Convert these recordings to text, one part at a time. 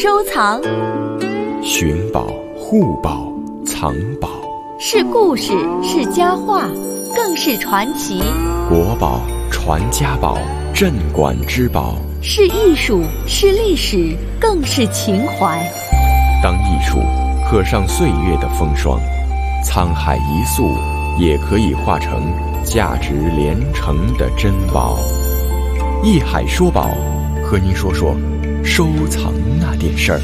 收藏， 寻宝、护宝、藏宝， 是故事，是佳话，更是传奇。 国宝、传家宝、镇馆之宝， 是艺术，是历史，更是情怀。 当艺术刻上岁月的风霜，沧海一粟也可以化成价值连城的珍宝。艺海说宝，和您说说收藏那点事儿。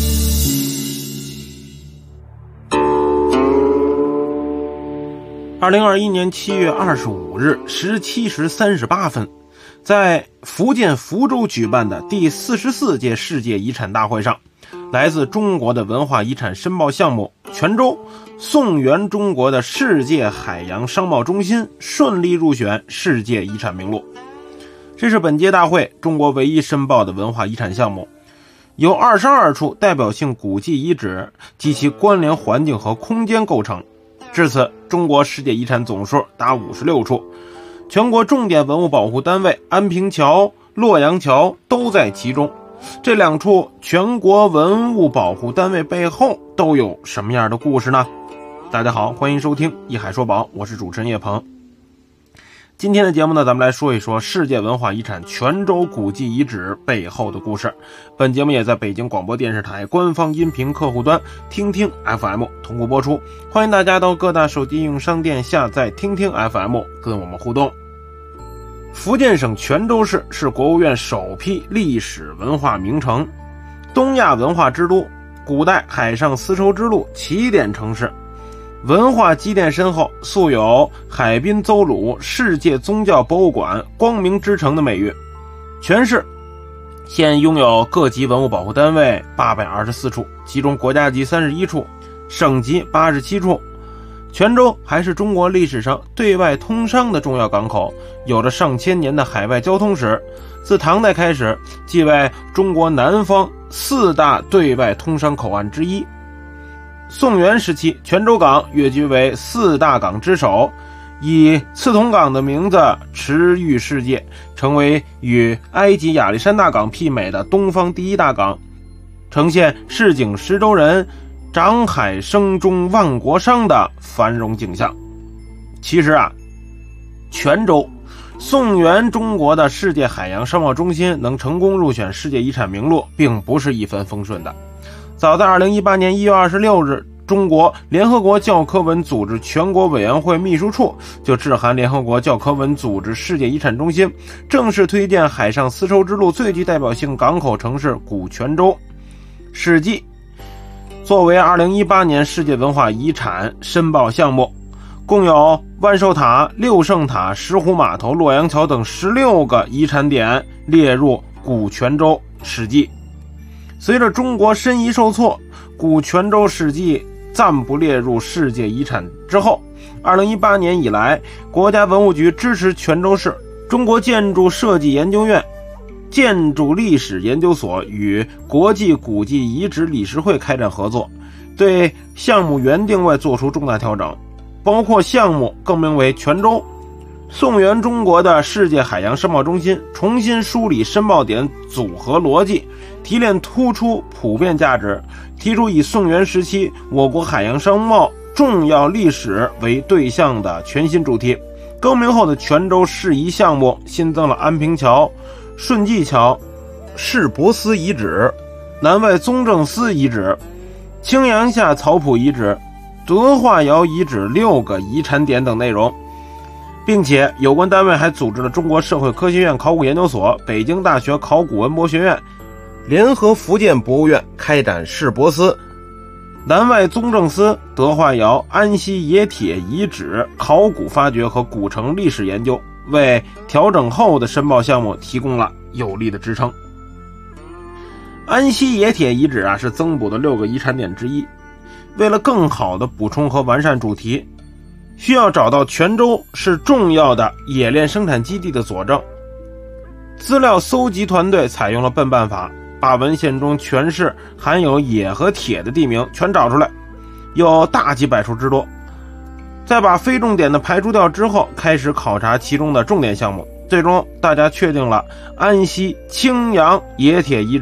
2021年7月25日17时38分，在福建福州举办的第44届世界遗产大会上，来自中国的文化遗产申报项目泉州宋源中国的世界海洋商贸中心顺利入选世界遗产名录。这是本届大会中国唯一申报的文化遗产项目，由22处代表性古迹遗址及其关联环境和空间构成。至此，中国世界遗产总数达56处，全国重点文物保护单位安平桥、洛阳桥都在其中。这两处全国文物保护单位背后都有什么样的故事呢？大家好，欢迎收听一海说宝，我是主持人叶鹏。今天的节目呢，咱们来说一说世界文化遗产泉州古迹遗址背后的故事。本节目也在北京广播电视台官方音频客户端听听 FM 同步播出，欢迎大家到各大手机应用商店下载听听 FM 跟我们互动。福建省泉州市是国务院首批历史文化名城，东亚文化之都，古代海上丝绸之路起点城市，文化积淀深厚，素有海滨邹鲁世界宗教博物馆光明之城的美誉。全市现拥有各级文物保护单位824处，其中国家级31处，省级87处。泉州还是中国历史上对外通商的重要港口，有着上千年的海外交通史。自唐代开始，即为中国南方4大对外通商口岸之一。宋元时期，泉州港跃居为4大港之首，以刺桐港的名字驰誉世界，成为与埃及亚历山大港媲美的东方第一大港，呈现市井石州人长海生中万国商的繁荣景象。其实泉州宋源中国的世界海洋商贸中心能成功入选世界遗产名录，并不是一帆风顺的。早在2018年1月26日，中国联合国教科文组织全国委员会秘书处就致函联合国教科文组织世界遗产中心，正式推荐海上丝绸之路最具代表性港口城市古泉州。史记作为2018年世界文化遗产申报项目，共有万寿塔、六圣塔、石湖码头、洛阳桥等16个遗产点列入古泉州史记。随着中国申遗受挫，古泉州史记暂不列入世界遗产之后，2018年以来，国家文物局支持泉州市中国建筑设计研究院建筑历史研究所与国际古迹遗址理事会开展合作，对项目原定位做出重大调整，包括项目更名为泉州宋源中国的世界海洋商贸中心，重新梳理申报点组合逻辑，提炼突出普遍价值，提出以宋元时期我国海洋商贸重要历史为对象的全新主题。更名后的泉州市遗项目新增了安平桥、顺济桥、市舶司遗址、南外宗正司遗址、青阳下草圃遗址、德化窑遗址6个遗产点等内容，并且有关单位还组织了中国社会科学院考古研究所、北京大学考古文博学院联合福建博物院开展市舶司、南外宗正司、德化窑、安溪冶铁遗址考古发掘和古城历史研究，为调整后的申报项目提供了有力的支撑。安溪冶铁遗址是增补的6个遗产点之一。为了更好的补充和完善主题，需要找到泉州是重要的冶炼生产基地的佐证。资料搜集团队采用了笨办法，把文献中全市含有冶和铁的地名全找出来，有大几百处之多。在把非重点的排除掉之后，开始考察其中的重点项目。最终大家确定了安溪青阳冶铁遗址，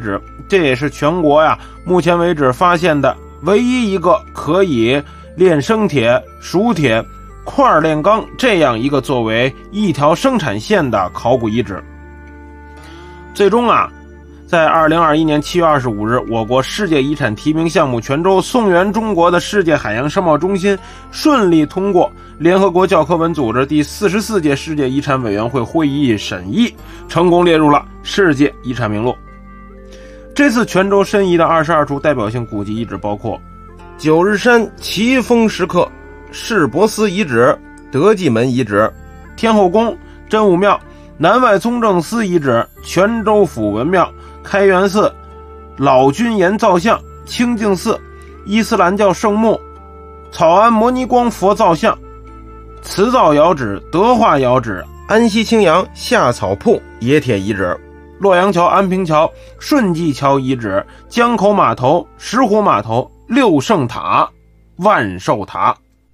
这也是全国目前为止发现的唯一一个可以炼生铁、熟铁、块炼钢这样一个作为一条生产线的考古遗址。最终在2021年7月25日，我国世界遗产提名项目泉州宋源中国的世界海洋商贸中心顺利通过联合国教科文组织第44届世界遗产委员会会议审议，成功列入了世界遗产名录。这次泉州申遗的22处代表性古迹遗址包括九日山奇峰石刻、市博司遗址、德基门遗址、天后宫、真武庙、南外宗正司遗址、泉州府文庙、开元寺、老君岩造像、清净寺、伊斯兰教圣墓、草庵摩尼光佛造像、瓷造窑址、德化窑址、安溪青阳下草铺冶铁遗址、洛阳桥、安平桥、顺济桥遗址、江口码头、石湖码头、六圣塔、万寿塔。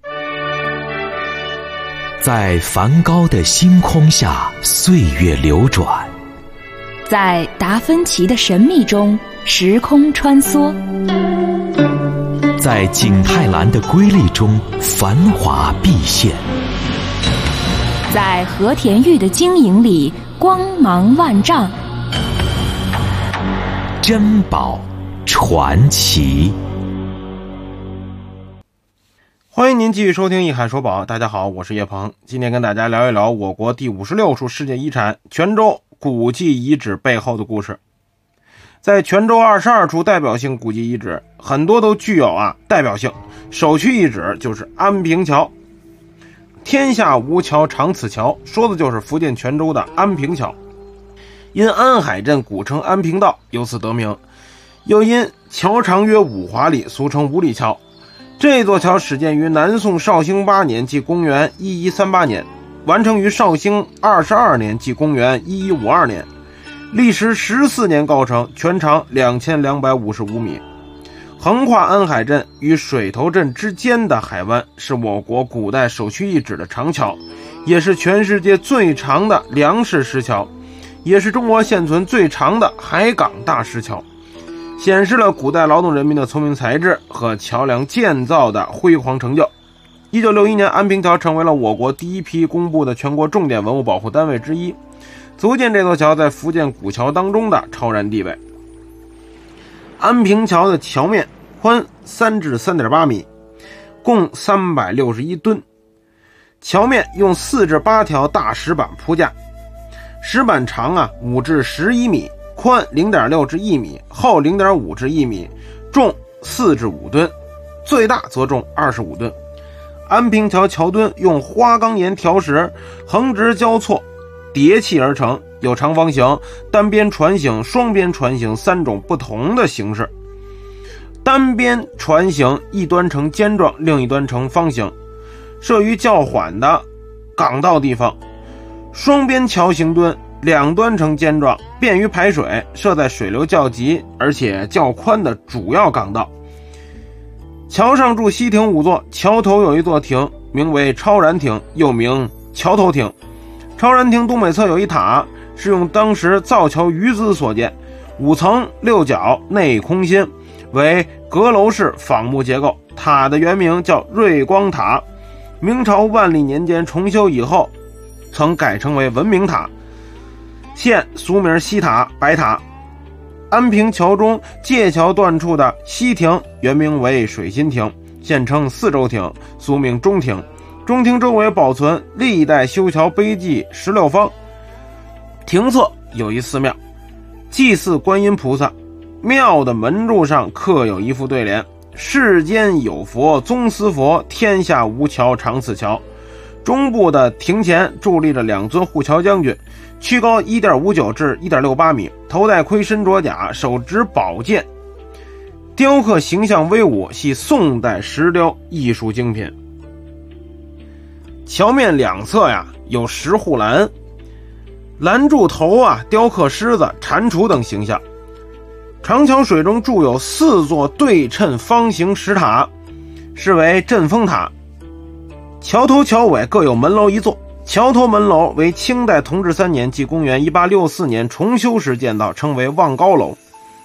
在梵高的星空下，岁月流转； 在达芬奇的神秘中，时空穿梭； 在景泰蓝的瑰丽中，繁华毕现； 在和田玉的晶莹里，光芒万丈。 珍宝传奇。 欢迎您继续收听《一海说宝》，大家好，我是叶鹏，今天跟大家聊一聊我国第56处世界遗产泉州古迹遗址背后的故事。在泉州22处代表性古迹遗址，很多都具有代表性，首屈一指就是安平桥。天下无桥长此桥，说的就是福建泉州的安平桥。因安海镇古称安平道，由此得名，又因桥长约5华里，俗称五里桥。这座桥始建于南宋绍兴8年，即公元1138年，完成于绍兴22年，即公元1152年，历时14年告成，全长2255米。横跨安海镇与水头镇之间的海湾，是我国古代首屈一指的长桥，也是全世界最长的梁式石桥，也是中国现存最长的海港大石桥，显示了古代劳动人民的聪明才智和桥梁建造的辉煌成就。1961年，安平桥成为了我国第一批公布的全国重点文物保护单位之一，足见这座桥在福建古桥当中的超然地位。安平桥的桥面宽3至3.8米，共361吨。桥面用4至8条大石板铺架，石板长5至11米，宽0.6至1米，厚0.5至1米，重4至5吨，最大则重25吨。安平桥桥墩用花岗岩条石横直交错叠砌而成，有长方形、单边船形、双边船形3种不同的形式。单边船形一端呈尖状，另一端呈方形，设于较缓的港道地方。双边桥形墩两端呈尖状，便于排水，设在水流较急而且较宽的主要港道。桥上筑西亭5座，桥头有一座亭，名为超然亭，又名桥头亭。超然亭东北侧有一塔，是用当时造桥余资所建，5层6角，内空心，为阁楼式仿木结构。塔的原名叫瑞光塔，明朝万历年间重修以后曾改称为文明塔，现俗名西塔、白塔。安平桥中界桥断处的西亭原名为水心亭，现称四周亭，俗名中亭。中亭周围保存历代修桥碑记16方。亭侧有一寺庙，祭祀观音菩萨，庙的门柱上刻有一副对联：世间有佛宗司佛，天下无桥长此桥。中部的亭前伫立着2尊护桥将军，躯高 1.59 至 1.68 米，头戴盔，身着甲，手执宝剑，雕刻形象威武，系宋代石雕艺术精品。桥面两侧有石护栏，栏柱头雕刻狮子、蟾蜍等形象。长桥水中筑有4座对称方形石塔，是为镇风塔。桥头桥尾各有门楼1座，桥头门楼为清代同治3年，即公元1864年重修时建造，称为望高楼。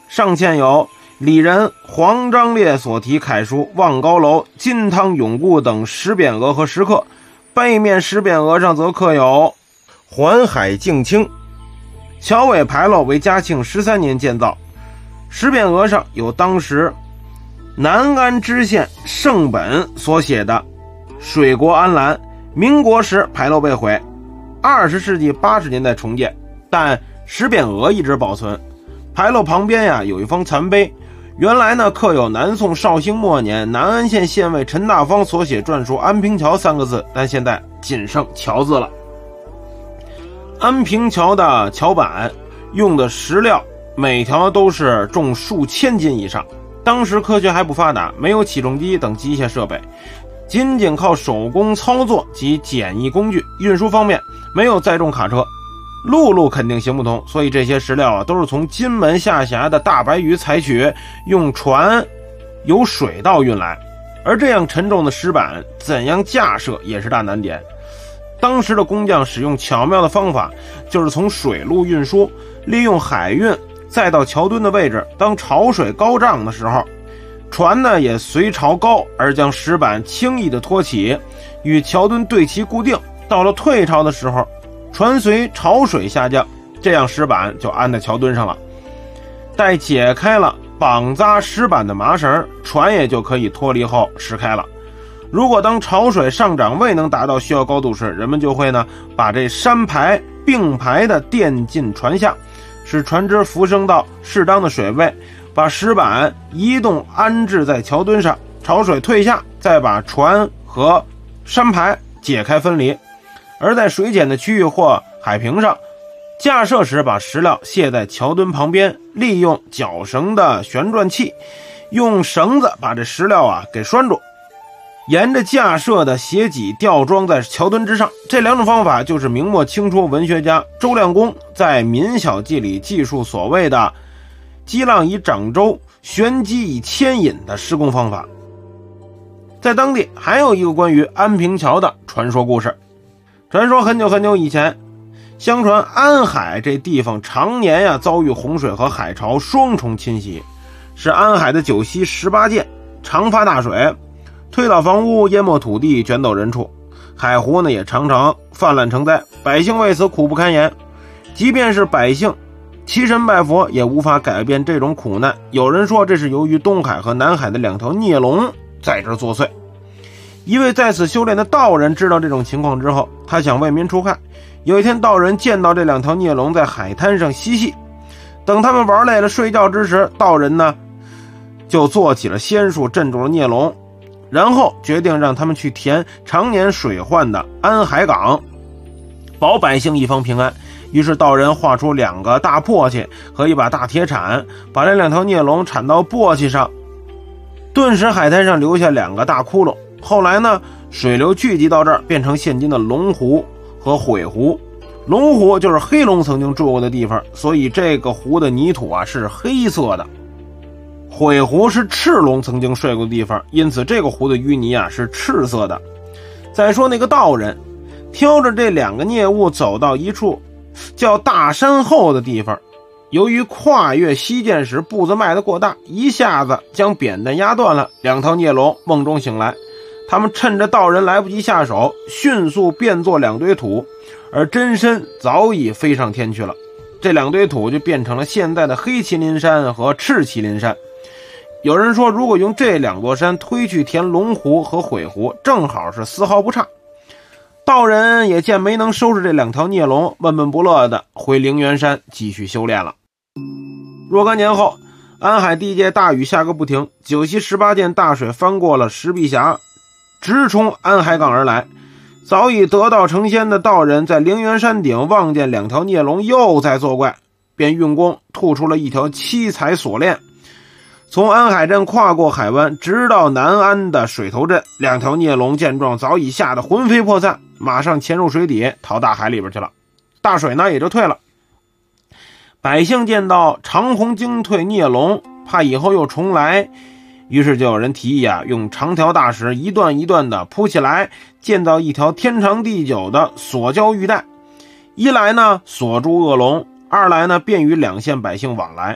上嵌有李仁、黄章烈所题楷书望高楼、金汤永固等石匾额和石刻，背面石匾额上则刻有环海静清。桥尾牌楼为嘉庆13年建造，石匾额上有当时南安知县盛本所写的水国安澜。民国时牌楼被毁，20世纪80年代重建，但石匾额一直保存。牌楼旁边有一方残碑，原来呢刻有南宋绍兴末年南安县县尉陈大方所写篆书安平桥3个字，但现在仅剩桥字了。安平桥的桥板用的石料每条都是重数千斤以上，当时科学还不发达，没有起重机等机械设备，仅靠手工操作及简易工具。运输方面没有载重卡车，陆路肯定行不通，所以这些石料都是从金门下辖的大白鱼采取，用船由水道运来。而这样沉重的石板怎样架设也是大难点。当时的工匠使用巧妙的方法，就是从水路运输，利用海运再到桥墩的位置，当潮水高涨的时候，船呢也随潮高而将石板轻易的托起，与桥墩对齐固定。到了退潮的时候，船随潮水下降，这样石板就安在桥墩上了。待解开了绑扎石板的麻绳，船也就可以脱离后驶开了。如果当潮水上涨未能达到需要高度时，人们就会呢把这山排并排的垫进船下，使船只浮升到适当的水位，把石板移动安置在桥墩上，潮水退下，再把船和山排解开分离。而在水浅的区域或海平上，架设时把石料卸在桥墩旁边，利用绞绳的旋转器，用绳子把这石料给拴住，沿着架设的斜脊吊装在桥墩之上。这两种方法就是明末清初文学家周亮公在《民小记》里记述所谓的击浪以掌舟，旋击以牵引的施工方法。在当地还有一个关于安平桥的传说故事。传说很久以前，相传安海这地方常年遭遇洪水和海潮双重侵袭，使安海的九溪18涧常发大水，推倒房屋，淹没土地，卷走人畜。海湖呢也常常泛滥成灾，百姓为此苦不堪言。即便是百姓祈神拜佛，也无法改变这种苦难。有人说这是由于东海和南海的2条孽龙在这作祟。一位在此修炼的道人知道这种情况之后，他想为民除害。有一天，道人见到这2条孽龙在海滩上嬉戏，等他们玩累了睡觉之时，道人呢就做起了仙术镇住了孽龙，然后决定让他们去填常年水患的安海港，保百姓一方平安。于是道人画出2个大簸箕和一把大铁铲，把这2条孽龙铲到簸箕上，顿时海滩上留下2个大窟窿。后来呢，水流聚集到这儿，变成现今的龙湖和悔湖。龙湖就是黑龙曾经住过的地方，所以这个湖的泥土是黑色的。悔湖是赤龙曾经睡过的地方，因此这个湖的淤泥是赤色的。再说那个道人挑着这2个孽物走到一处叫大山后的地方，由于跨越溪涧时步子迈得过大，一下子将扁担压断了。2条孽龙梦中醒来，他们趁着道人来不及下手，迅速变作2堆土，而真身早已飞上天去了。这2堆土就变成了现在的黑麒麟山和赤麒麟山。有人说，如果用这2座山推去填龙湖和悔湖，正好是丝毫不差。道人也见没能收拾这2条孽龙，闷闷不乐的回灵元山继续修炼了。若干年后，安海地界大雨下个不停，九溪18涧大水翻过了石壁峡，直冲安海港而来。早已得道成仙的道人在灵元山顶望见2条孽龙又在作怪，便运功吐出了一条七彩锁链，从安海镇跨过海湾，直到南安的水头镇。2条孽龙见状，早已吓得魂飞魄散，马上潜入水底，逃大海里边去了。大水呢也就退了。百姓见到长虹惊退孽龙，怕以后又重来，于是就有人提议用长条大石一段一段的铺起来，建造一条天长地久的锁交玉带。一来呢锁住恶龙，二来呢便于2县百姓往来。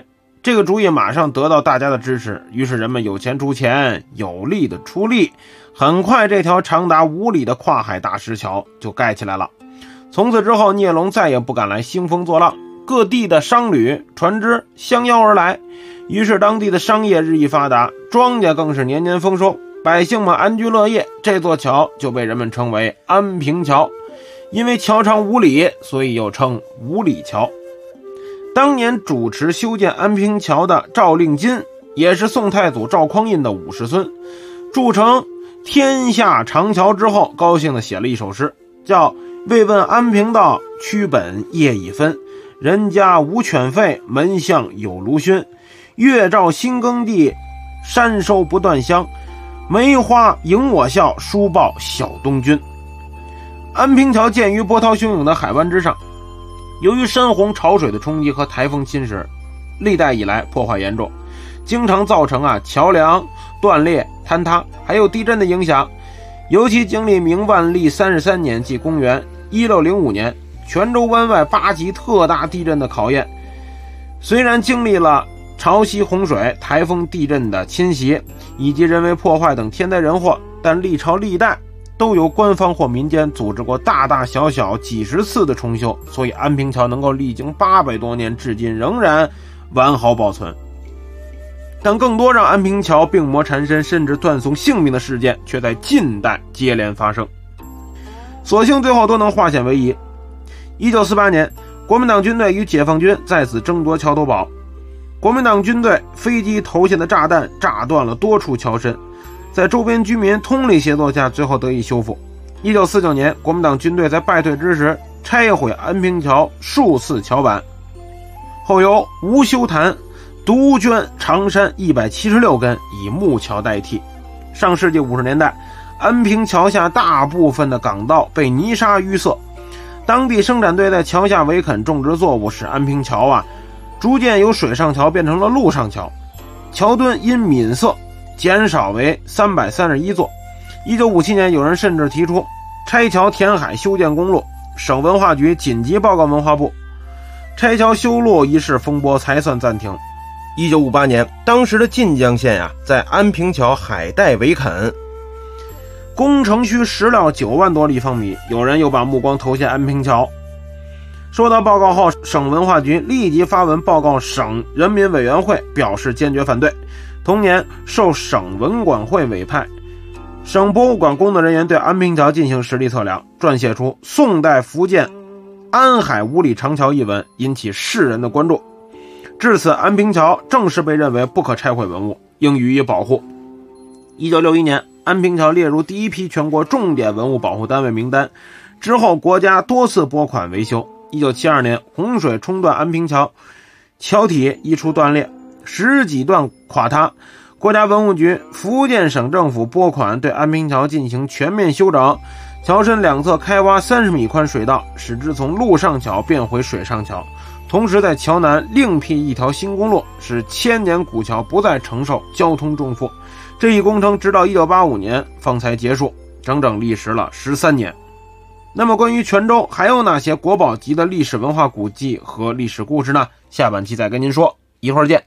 这个主意马上得到大家的支持，于是人们有钱出钱，有力的出力，很快这条长达5里的跨海大石桥就盖起来了。从此之后，聂龙再也不敢来兴风作浪，各地的商旅船只相邀而来，于是当地的商业日益发达，庄稼更是年年丰收，百姓们安居乐业。这座桥就被人们称为安平桥，因为桥长5里，所以又称5里桥。当年主持修建安平桥的赵令金，也是宋太祖赵匡胤的50孙，筑成天下长桥之后，高兴地写了一首诗，叫未问安平道，曲本夜已分。人家无犬吠，门巷有卢熏。月照新耕地，山收不断香。梅花迎我笑，书报小东君。安平桥建于波涛汹涌的海湾之上，由于山洪潮水的冲击和台风侵蚀，历代以来破坏严重，经常造成桥梁断裂坍塌，还有地震的影响。尤其经历明万历33年即公元1605年泉州湾外8级特大地震的考验，虽然经历了潮汐洪水、台风地震的侵袭以及人为破坏等天灾人祸，但历朝历代都有官方或民间组织过大大小小几十次的重修，所以安平桥能够历经800多年至今仍然完好保存。但更多让安平桥病魔缠身甚至断送性命的事件却在近代接连发生，所幸最后都能化险为夷。1948年，国民党军队与解放军在此争夺桥头堡，国民党军队飞机投下的炸弹炸断了多处桥身，在周边居民通力协作下，最后得以修复。1949年，国民党军队在败退之时拆毁安平桥数次桥板，后由吴修坛独捐长山176根以木桥代替。上世纪50年代，安平桥下大部分的港道被泥沙淤塞，当地生产队在桥下围垦种植作物，使安平桥逐渐由水上桥变成了陆上桥，桥墩因泯塞减少为331座。1957年，有人甚至提出拆桥填海修建公路，省文化局紧急报告文化部，拆桥修路一事风波才算暂停。1958年，当时的晋江县在安平桥海带围垦，工程需石料9万多立方米，有人又把目光投向安平桥。收到报告后，省文化局立即发文报告省人民委员会，表示坚决反对。同年，受省文管会委派，省博物馆工作人员对安平桥进行实地测量，撰写出宋代福建安海5里长桥一文，引起世人的关注。至此，安平桥正式被认为不可拆毁文物，应予以保护。1961年，安平桥列入第一批全国重点文物保护单位名单，之后国家多次拨款维修。1972年，洪水冲断安平桥，桥体一处断裂，10几段垮塌，国家文物局、福建省政府拨款对安平桥进行全面修整，桥身两侧开挖30米宽水道，使之从陆上桥变回水上桥，同时在桥南另辟一条新公路，使千年古桥不再承受交通重负。这一工程直到1985年方才结束，整整历时了13年。那么关于泉州还有哪些国宝级的历史文化古迹和历史故事呢？下半期再跟您说，一会儿见。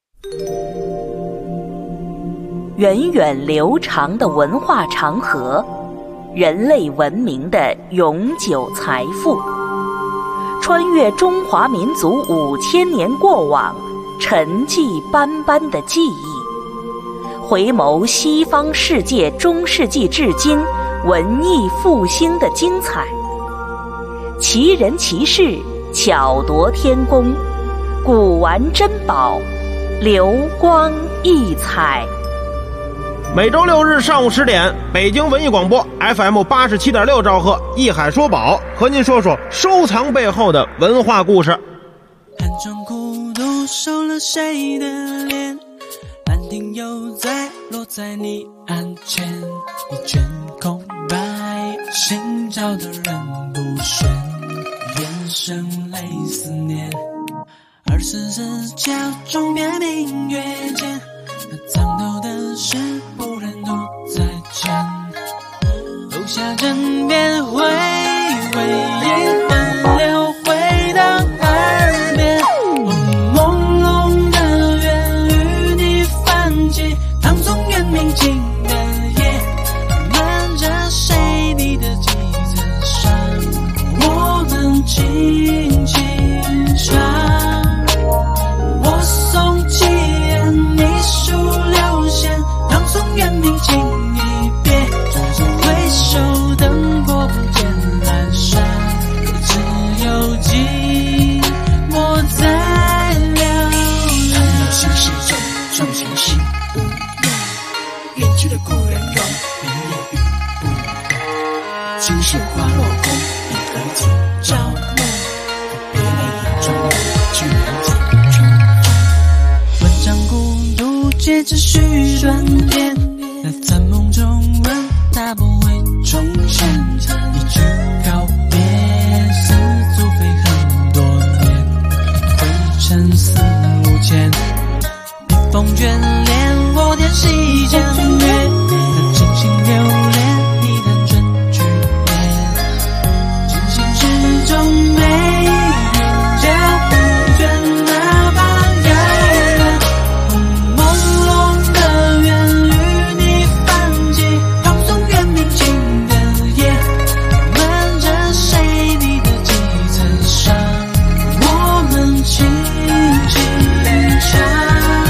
源远流长的文化长河，人类文明的永久财富，穿越中华民族5000年过往，沉寂斑斑的记忆，回眸西方世界中世纪至今文艺复兴的精彩，奇人奇事，巧夺天工，古玩珍宝，流光溢彩。 每周6日上午10点，北京文艺广播 FM 87.6兆赫，艺海说宝，和您说说收藏背后的文化故事。 暗中孤独收了谁的脸，兰亭又在落在你案前，一卷空白，寻找的人不选，眼神泪思念，24角钟边明月间，那藏头的事不忍独再见，楼下枕边回味烟分流回到耳边，朦胧的远去的故人容，明夜雨不浓。青石花落空，一何今朝梦。别泪眼中流，居然见春风。万丈孤独，皆只须转变。在梦中问，它不会重现。一句告别，似足飞很多年，灰尘四目前。逆风眷恋，我点细江月，真心留恋，你弹春去年。真心之中没人家不倦，哪怕遥远。朦胧的缘与你泛起，放松远明清的夜，漫着谁你的几层伤，我们轻轻唱。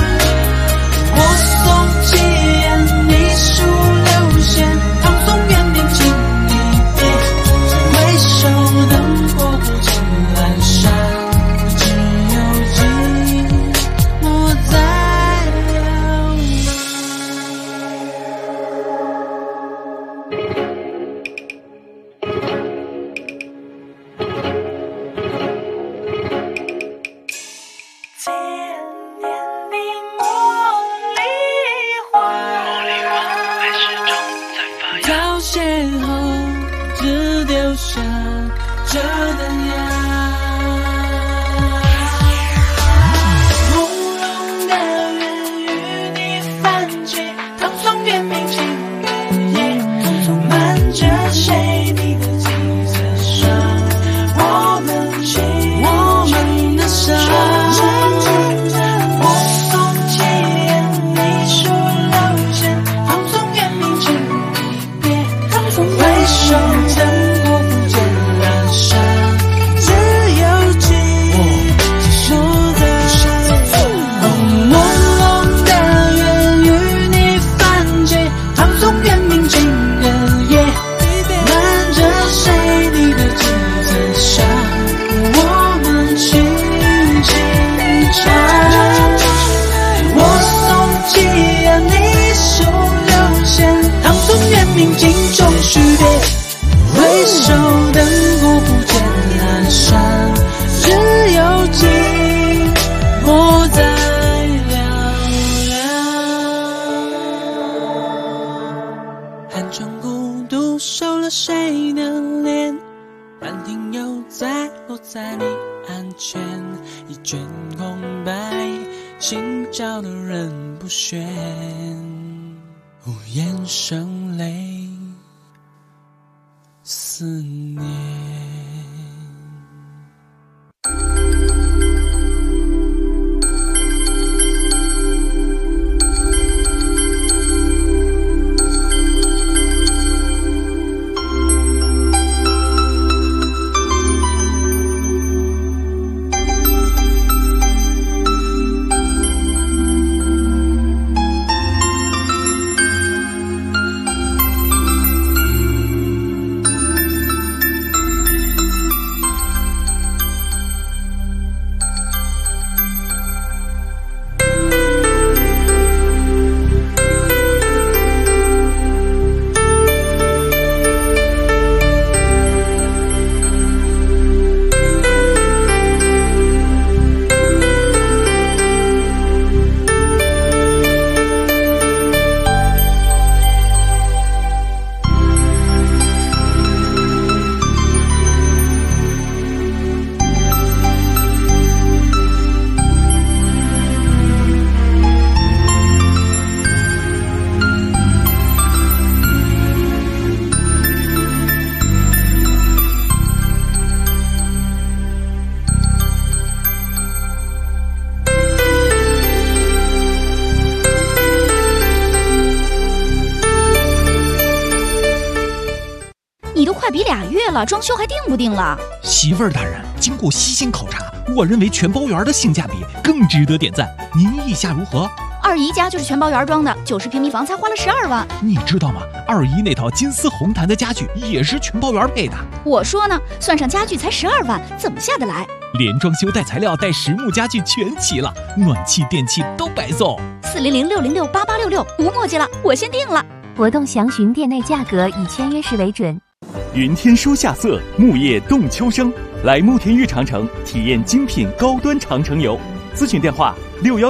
生泪思念。 你都快比2月了，装修还定不定了？ 媳妇儿大人，经过悉心考察，我认为全包园的性价比更值得点赞，您意下如何？ 二姨家就是全包园装的，90平米房才花了12万。 你知道吗？二姨那套金丝红檀的家具也是全包园配的。 我说呢，算上家具才12万，怎么下得来？ 连装修带材料带实木家具全齐了，暖气电器都白送。 400-606-8866，无墨迹了，我先定了。 活动详询店内价格，以签约时为准。 云天收夏色，木叶动秋生。来慕田峪长城体验精品高端长城游，咨询电话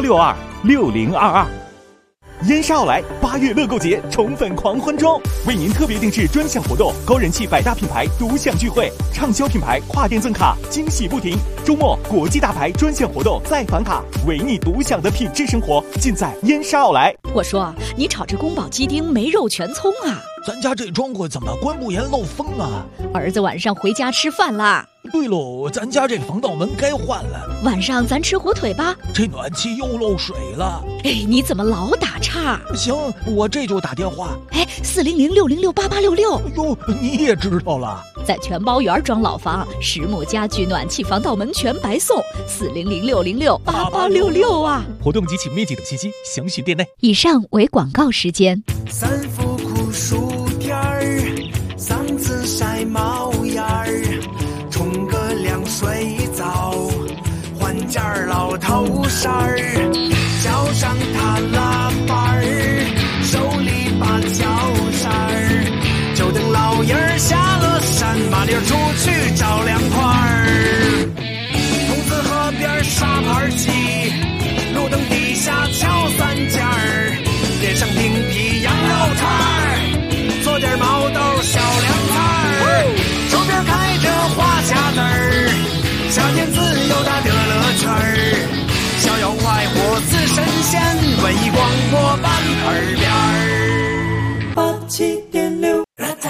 61626022。燕莎奥莱8月乐购节宠粉狂欢中，为您特别定制专项活动，高人气百大品牌独享聚会，畅销品牌跨店赠卡，惊喜不停。周末国际大牌专项活动再返卡，为你独享的品质生活尽在燕莎奥莱。 我说你炒这宫保鸡丁没肉全葱啊？ 咱家这窗户怎么关不严漏风啊？ 儿子晚上回家吃饭啦。 对喽，咱家这防盗门该换了。 晚上咱吃火腿吧。 这暖气又漏水了。 哎，你怎么老打岔？ 行，我这就打电话。 哎，400-606-8866。 哟，你也知道了。 在全包园装老房，实木家具、暖气、防盗门全白送。400-606-8866啊！ 活动及其面积等信息详询店内。 以上为广告时间。 三伏酷暑天儿，嗓子晒冒烟儿，冲个凉水澡，换件老头衫儿，脚上踏拉板儿，手里把脚扇儿，就等老爷儿下了山，麻溜出去找凉快儿。筒子河边沙盘棋，路灯底下敲三件儿，脸上顶皮羊肉串儿，做点毛豆小凉菜儿，周边开着花夹子儿，夏天自由的乐乐圈儿，逍遥快活似神仙，文艺广播版耳边儿87.6。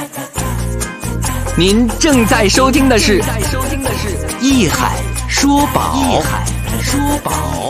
您正在收听的是艺海说宝。艺海说宝。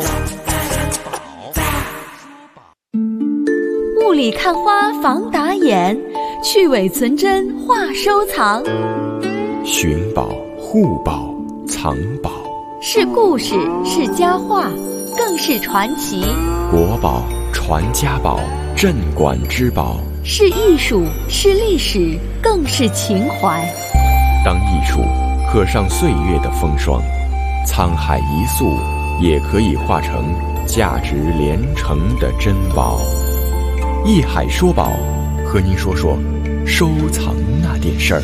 雾里看花防打眼，去伪存真话收藏。 寻宝、护宝、藏宝， 是故事，是佳话，更是传奇。 国宝、传家宝、镇馆之宝， 是艺术，是历史，更是情怀。 当艺术刻上岁月的风霜，沧海一粟也可以化成价值连城的珍宝。艺海说宝，和您说说收藏那点事儿。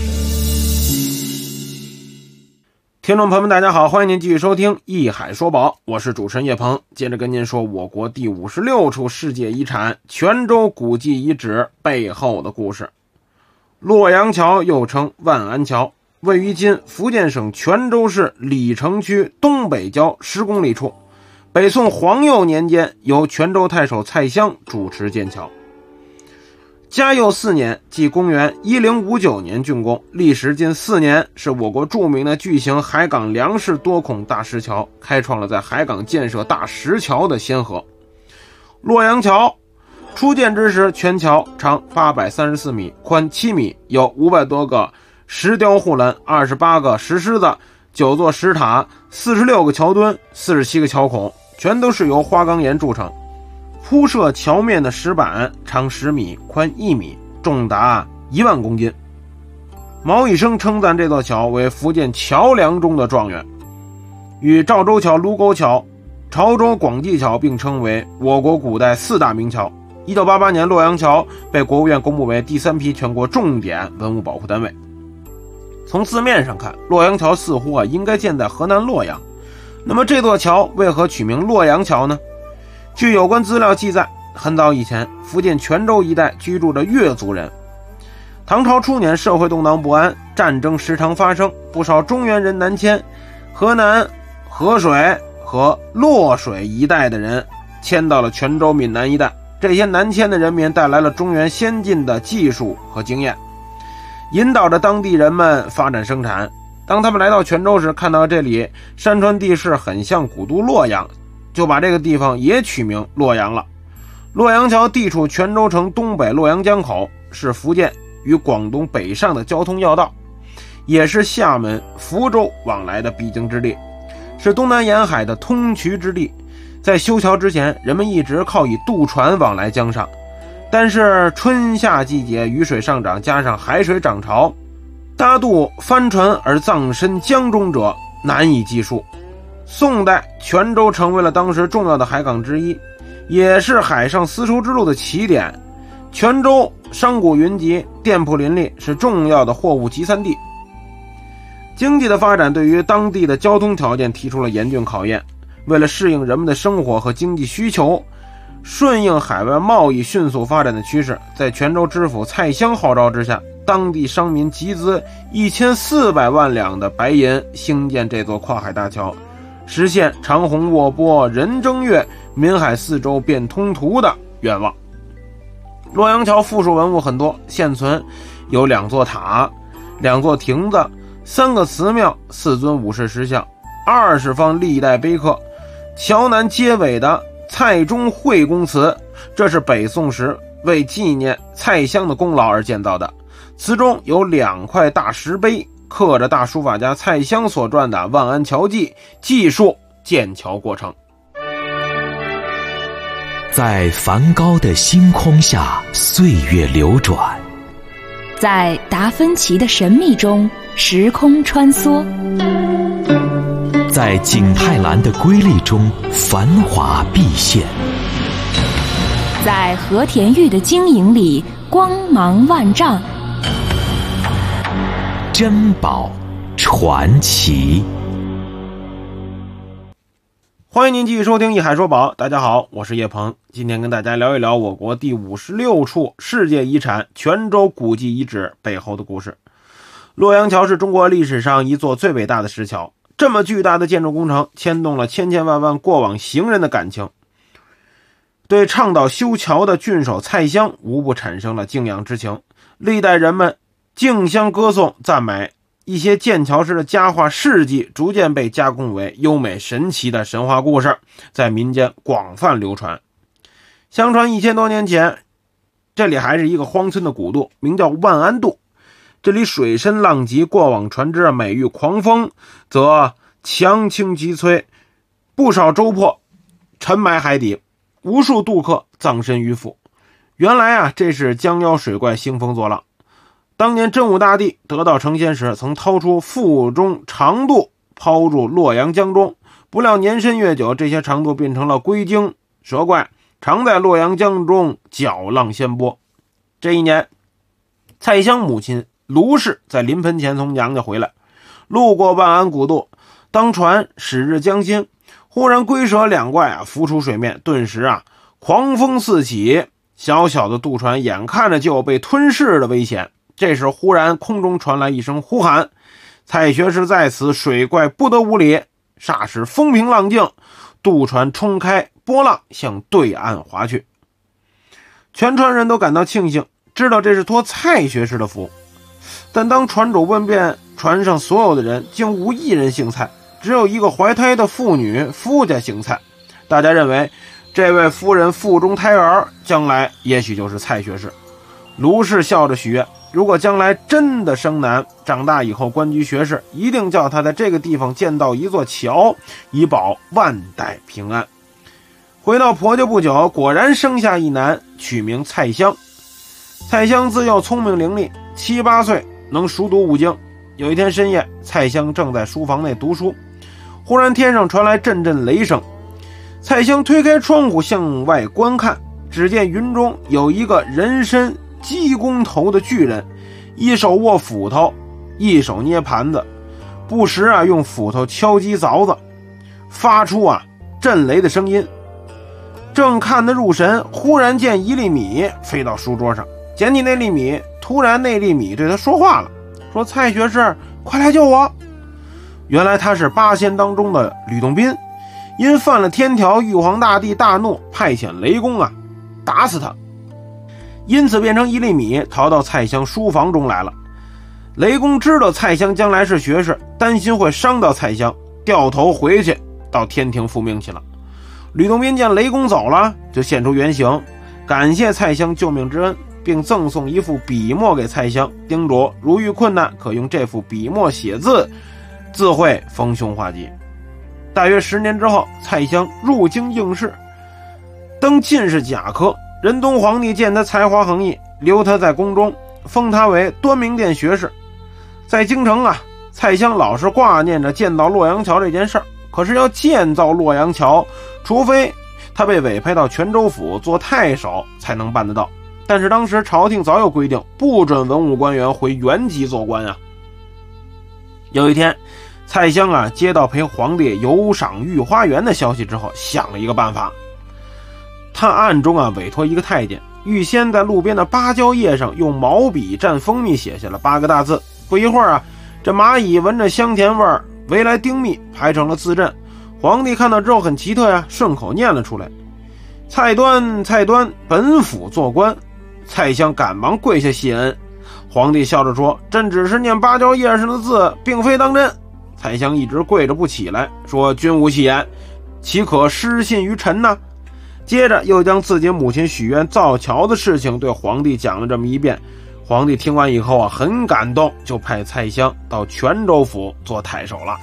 听众朋友们大家好，欢迎您继续收听艺海说宝，我是主持人叶鹏。接着跟您说我国第56处世界遗产泉州古迹遗址背后的故事。洛阳桥又称万安桥，位于今福建省泉州市鲤城区东北郊10公里处。北宋皇佑年间由泉州太守蔡襄主持建桥。嘉佑4年，即公元1059年竣工，历时近4年，是我国著名的巨型海港梁式多孔大石桥，开创了在海港建设大石桥的先河。洛阳桥初建之时，全桥长834米，宽7米，有500多个石雕护栏、28个石狮子、9座石塔、46个桥墩、47个桥孔，全都是由花岗岩铸成。铺设桥面的石板长10米，宽1米，重达1万公斤。毛以生称赞这座桥为福建桥梁中的状元，与赵州桥、卢沟桥、潮州广济桥并称为我国古代4大名桥。1988年，洛阳桥被国务院公布为第3批全国重点文物保护单位。从字面上看，洛阳桥似乎应该建在河南洛阳。那么这座桥为何取名洛阳桥呢？据有关资料记载，很早以前，福建泉州一带居住着越族人。唐朝初年，社会动荡不安，战争时常发生，不少中原人南迁。河南河水和洛水一带的人迁到了泉州闽南一带。这些南迁的人民带来了中原先进的技术和经验，引导着当地人们发展生产。当他们来到泉州时，看到这里山川地势很像古都洛阳，就把这个地方也取名洛阳了。洛阳桥地处泉州城东北洛阳江口，是福建与广东北上的交通要道，也是厦门、福州往来的必经之地，是东南沿海的通衢之地。 在修桥之前，人们一直靠以渡船往来江上，但是春夏季节雨水上涨，加上海水涨潮，搭渡帆船而葬身江中者难以计数。宋代，泉州成为了当时重要的海港之一，也是海上丝绸之路的起点。泉州商贾云集，店铺林立，是重要的货物集散地。经济的发展对于当地的交通条件提出了严峻考验。为了适应人们的生活和经济需求，顺应海外贸易迅速发展的趋势，在泉州知府蔡襄号召之下，当地商民集资1400万两的白银，兴建这座跨海大桥，实现长虹卧波人争月，闽海四周变通途的愿望。洛阳桥附属文物很多，现存有2座塔、2座亭子、3个祠庙、4尊武士石像、20方历代碑刻。桥南街尾的蔡中惠公祠，这是北宋时为纪念蔡襄的功劳而建造的。祠中有2块大石碑，刻着大书法家蔡襄所撰的《万安桥记》，记述建桥过程。 在梵高的星空下，岁月流转； 在达芬奇的神秘中，时空穿梭； 在景泰蓝的瑰丽中，繁华毕现； 在和田玉的晶莹里，光芒万丈。 珍宝传奇。 欢迎您继续收听《一海说宝》，大家好，我是叶鹏，今天跟大家聊一聊我国第56处世界遗产泉州古迹遗址背后的故事。洛阳桥是中国历史上一座最伟大的石桥，这么巨大的建筑工程牵动了千千万万过往行人的感情，对倡导修桥的郡守蔡襄无不产生了敬仰之情。历代人们竞相歌颂赞美，一些建桥时的佳话事迹逐渐被加工为优美神奇的神话故事，在民间广泛流传。相传1000多年前，这里还是一个荒村的古渡，名叫万安渡。这里水深浪急，过往船只每遇狂风则强倾急摧，不少舟泊沉埋海底，无数渡客葬身鱼腹。原来这是江妖水怪兴风作浪。当年真武大帝得道成仙时，曾掏出腹中长渡抛入洛阳江中，不料年深月久，这些长渡变成了龟精蛇怪，常在洛阳江中搅浪掀波。这一年，蔡襄母亲卢氏在临盆前从娘家回来，路过万安古渡，当船驶至江心，忽然龟蛇两怪浮出水面，顿时狂风四起，小小的渡船眼看着就有被吞噬的危险。这时忽然空中传来一声呼喊，蔡学士在此，水怪不得无礼。霎时风平浪静，渡船冲开波浪向对岸划去。全船人都感到庆幸，知道这是托蔡学士的福。但当船主问遍船上所有的人，竟无一人姓蔡，只有一个怀胎的妇女夫家姓蔡。大家认为这位夫人腹中胎儿将来也许就是蔡学士。卢氏笑着许愿，如果将来真的生男，长大以后官居学士，一定叫他在这个地方建造一座桥，以保万代平安。回到婆家不久，果然生下一男，取名蔡襄。蔡襄自幼聪明伶俐，7、8岁能熟读5经。有一天深夜，蔡襄正在书房内读书，忽然天上传来阵阵雷声。蔡襄推开窗户向外观看，只见云中有一个人身鸡公头的巨人，一手握斧头，一手捏盘子，不时用斧头敲击凿子，发出震雷的声音。正看得入神，忽然见1粒米飞到书桌上，捡起那粒米，突然那粒米对他说话了，说：“蔡学士，快来救我！”原来他是8仙当中的吕洞宾，因犯了天条，玉皇大帝大怒，派遣雷公打死他，因此变成1粒米，逃到蔡襄书房中来了。雷公知道蔡襄将来是学士，担心会伤到蔡襄，掉头回去到天庭复命去了。吕洞宾见雷公走了，就现出原形，感谢蔡襄救命之恩，并赠送一副笔墨给蔡襄，叮嘱如遇困难可用这副笔墨写字，自会逢凶化吉。 大约10年之后，蔡襄入京应试，登进士甲科。仁宗皇帝见他才华横溢，留他在宫中，封他为端明殿学士。在京城啊，蔡襄老是挂念着建造洛阳桥这件事儿。可是要建造洛阳桥，除非他被委派到泉州府做太守才能办得到。但是当时朝廷早有规定，不准文武官员回原籍做官啊。有一天，蔡襄啊接到陪皇帝游赏御花园的消息之后，想了一个办法。他暗中啊委托一个太监，预先在路边的芭蕉叶上用毛笔蘸蜂蜜写下了8个大字。不一会儿啊，这蚂蚁闻着香甜味儿，围来叮蜜，排成了字阵。皇帝看到之后很奇特呀，顺口念了出来：蔡端，蔡端，本府做官。蔡襄赶忙跪下谢恩。皇帝笑着说：朕只是念芭蕉叶上的字，并非当真。蔡襄一直跪着不起来，说：君无戏言，岂可失信于臣呢？接着又将自己母亲许愿造桥的事情对皇帝讲了这么一遍。皇帝听完以后啊，很感动，就派蔡襄到泉州府做太守了。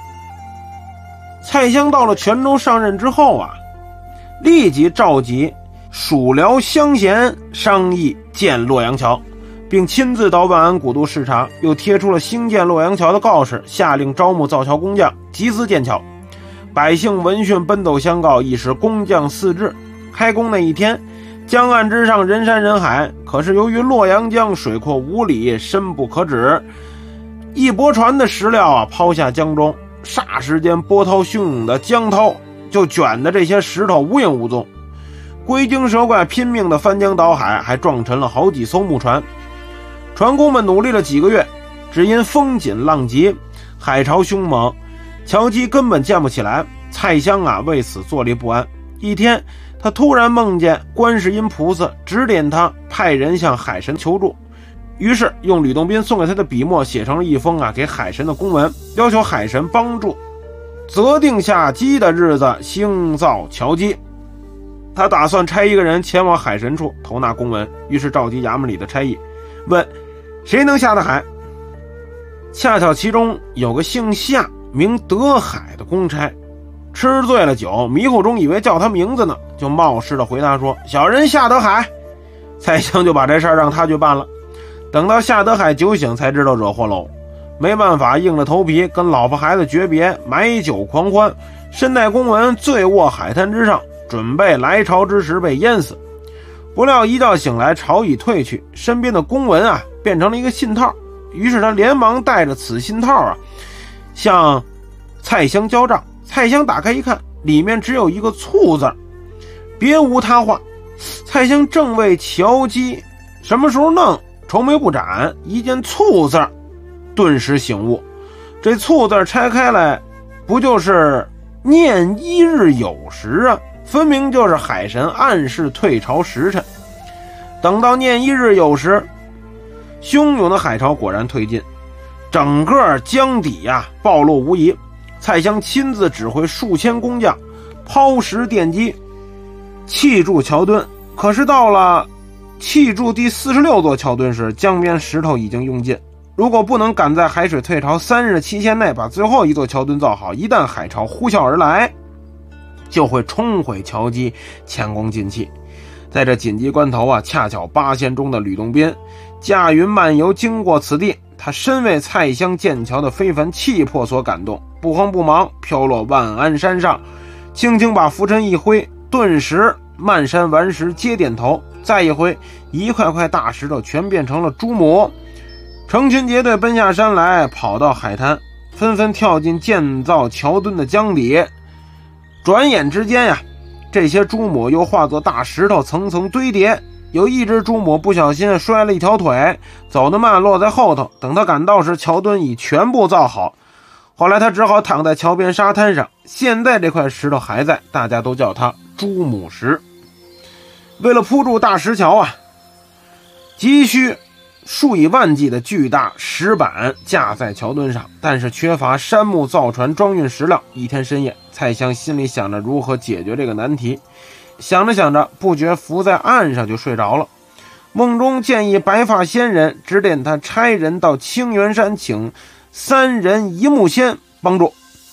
蔡襄到了泉州上任之后啊，立即召集属辽乡贤商议建洛阳桥，并亲自到万安古渡视察，又贴出了兴建洛阳桥的告示，下令招募造桥工匠，集资建桥。百姓闻讯奔走相告，一时工匠四至。开工那一天，江岸之上人山人海，可是由于洛阳江水阔无里，深不可止，一驳船的石料啊抛下江中，霎时间波涛汹涌的江涛就卷得这些石头无影无踪。龟精蛇怪拼命的翻江倒海，还撞沉了好几艘木船。船工们努力了几个月，只因风紧浪急，海潮凶猛，桥基根本建不起来。蔡襄啊为此坐立不安。一天，他突然梦见观世音菩萨指点他派人向海神求助，于是用吕洞宾送给他的笔墨写成了一封给海神的公文，要求海神帮助择定下基的日子兴造桥基。他打算差一个人前往海神处投纳公文，于是召集衙门里的差役，问谁能下得海。恰巧其中有个姓夏名德海的公差，吃醉了酒，迷糊中以为叫他名字呢，就冒失的回答说：小人夏德海。蔡襄就把这事儿让他去办了。等到夏德海酒醒才知道惹祸喽，没办法，硬着头皮跟老婆孩子诀别，买酒狂欢，身带公文醉卧海滩之上，准备来潮之时被淹死。不料一觉醒来，潮已退去，身边的公文啊变成了一个信套，于是他连忙带着此信套啊向蔡襄交账。蔡襄打开一看，里面只有一个促字，别无他话。蔡襄正为桥基什么时候弄愁眉不展，一见促字顿时醒悟，这促字拆开来不就是念一日酉时啊，分明就是海神暗示退潮时辰。等到念一日酉时，汹涌的海潮果然退尽，整个江底暴露无遗。蔡襄亲自指挥数千工匠抛石奠基，砌筑桥墩。可是到了砌筑第46座桥墩时，江边石头已经用尽，如果不能赶在海水退潮3日期限内把最后一座桥墩造好，一旦海潮呼啸而来，就会冲毁桥基，前功尽弃。在这紧急关头恰巧8仙中的吕洞宾驾云漫游经过此地，他深为蔡襄建桥的非凡气魄所感动，不慌不忙飘落万安山上，轻轻把拂尘一挥，顿时漫山顽石皆点头。再一挥，一块块大石头全变成了珠母，成群结队奔下山来，跑到海滩，纷纷跳进建造桥墩的江底。转眼之间这些珠母又化作大石头层层堆叠。有一只珠母不小心摔了一条腿，走得慢，落在后头。等他赶到时，桥墩已全部造好。后来他只好躺在桥边沙滩上，现在这块石头还在，大家都叫它珠母石。为了铺筑大石桥急需数以万计的巨大石板架在桥墩上，但是缺乏杉木造船装运石料。一天深夜，蔡襄心里想着如何解决这个难题，想着想着，不觉伏在岸上就睡着了。梦中建议白发仙人指点他差人到青源山请3人一木仙帮助。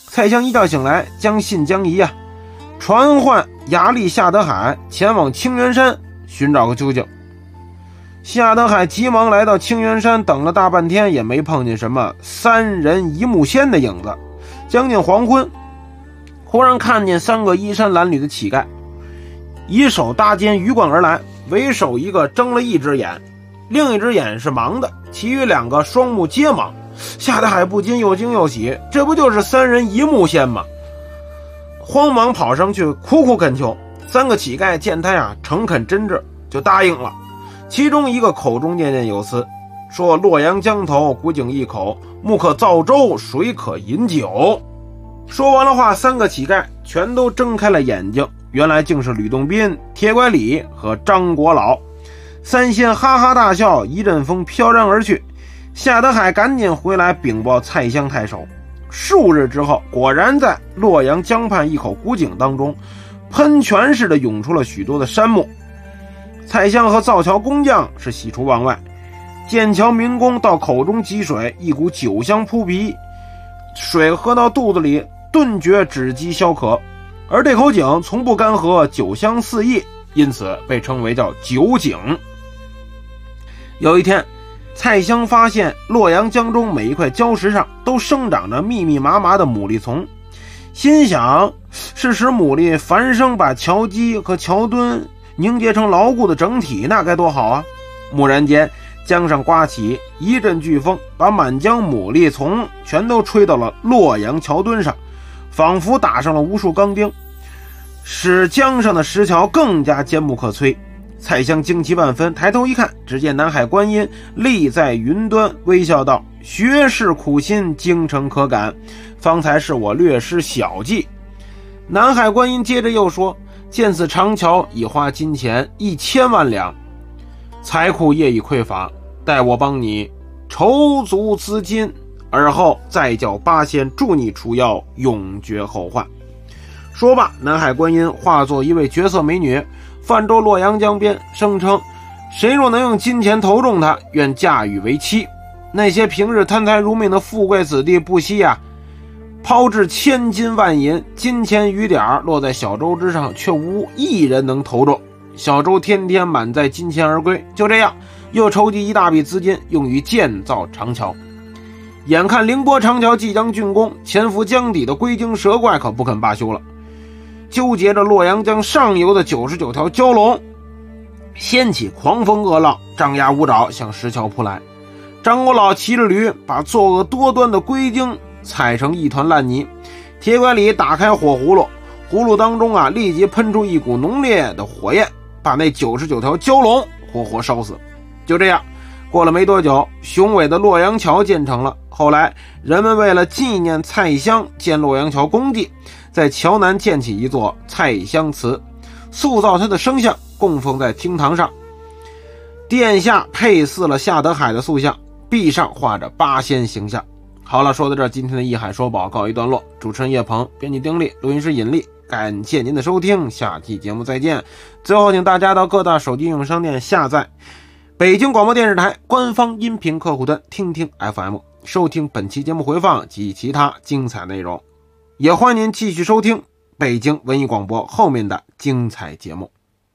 蔡襄一觉醒来，将信将疑啊，传唤衙吏夏德海前往青原山寻找个究竟。夏德海急忙来到青原山，等了大半天也没碰见什么三人一木仙的影子。将近黄昏，忽然看见3个衣衫褴褛的乞丐，以手搭肩鱼贯而来，为首一个睁了一只眼，另一只眼是盲的，其余2个双目皆盲。夏德海不禁又惊又喜，这不就是3人一木仙吗？慌忙跑上去苦苦恳求。3个乞丐见他诚恳真挚，就答应了。其中一个口中念念有词，说洛阳江头古井一口，木可造舟，水可饮酒。说完了话，3个乞丐全都睁开了眼睛，原来竟是吕洞宾、铁拐李和张国老。3仙哈哈大笑，一阵风飘然而去。夏德海赶紧回来禀报蔡襄太守。数日之后，果然在洛阳江畔一口古井当中，喷泉似的涌出了许多的山木。蔡襄和造桥工匠是喜出望外，建桥民工到口中汲水，一股酒香扑鼻，水喝到肚子里，顿觉止饥消渴。而这口井从不干涸，酒香四溢，因此被称为叫酒井。有一天，蔡襄发现洛阳江中每一块礁石上都生长着密密麻麻的牡蛎丛，心想是使牡蛎繁生，把桥基和桥墩凝结成牢固的整体，那该多好啊！蓦然间，江上刮起一阵飓风，把满江牡蛎丛全都吹到了洛阳桥墩上，仿佛打上了无数钢钉，使江上的石桥更加坚不可摧。蔡襄惊奇万分，抬头一看，只见南海观音立在云端，微笑道：“学士苦心，精诚可感，方才是我略施小计。”南海观音接着又说：“见此长桥已花金钱1000万两，财库业已匮乏，待我帮你筹足资金，而后再叫8仙助你除妖，永绝后患。”说罢，南海观音化作一位绝色美女，泛舟洛阳江边，声称谁若能用金钱投中她，愿嫁与为妻。那些平日贪财如命的富贵子弟不惜抛掷千金万银，金钱雨点落在小舟之上，却无一人能投中。小舟天天满载金钱而归。就这样，又筹集一大笔资金，用于建造长桥。眼看凌波长桥即将竣工，潜伏江底的龟精蛇怪可不肯罢休了，纠结着洛阳江上游的99条蛟龙，掀起狂风恶浪，张牙舞爪向石桥扑来。张国老骑着驴，把作恶多端的龟精踩成一团烂泥。铁拐李打开火葫芦，葫芦当中立即喷出一股浓烈的火焰，把那99条蛟龙活活烧死。就这样，过了没多久，雄伟的洛阳桥建成了。后来人们为了纪念蔡襄建洛阳桥功绩，在桥南建起一座蔡襄祠，塑造他的生像，供奉在厅堂上。殿下配祀了夏德海的塑像，壁上画着8仙形象。好了，说到这儿，今天的艺海说宝告一段落。主持人叶鹏，编辑丁力，录音师尹力，感谢您的收听，下期节目再见。最后请大家到各大手机应用商店下载北京广播电视台官方音频客户端听听 FM， 收听本期节目回放及其他精彩内容。也欢迎您继续收听北京文艺广播后面的精彩节目。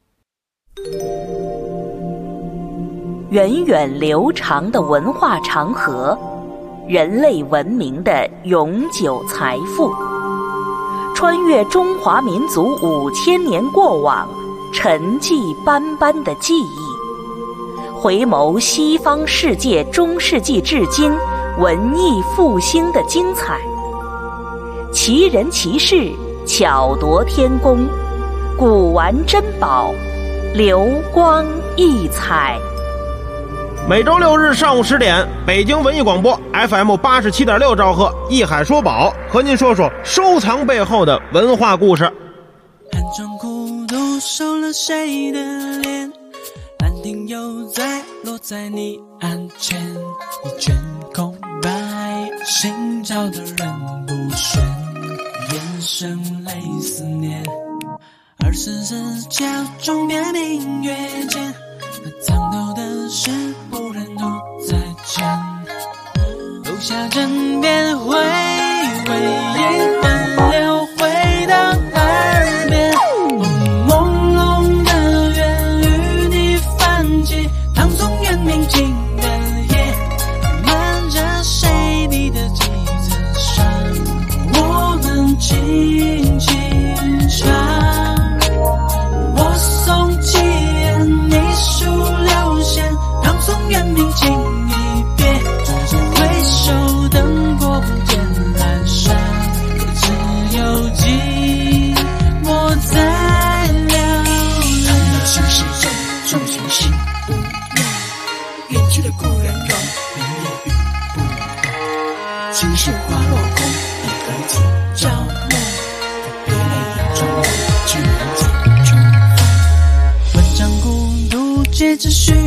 源远流长的文化长河，人类文明的永久财富，穿越中华民族5000年过往，沉寂斑斑的记忆，回眸西方世界中世纪至今文艺复兴的精彩，奇人奇事，巧夺天工，古玩珍宝，流光溢彩。 每周6日上午10点，北京文艺广播 FM 87.6兆赫，艺海说宝，和您说说收藏背后的文化故事。 暗中孤独收了谁的脸，兰亭又在落在你案前，一卷空白，寻找的人不选，眼神泪思念，24角钟别明月间，藏头的事不忍独再讲，留下枕边回味夜半。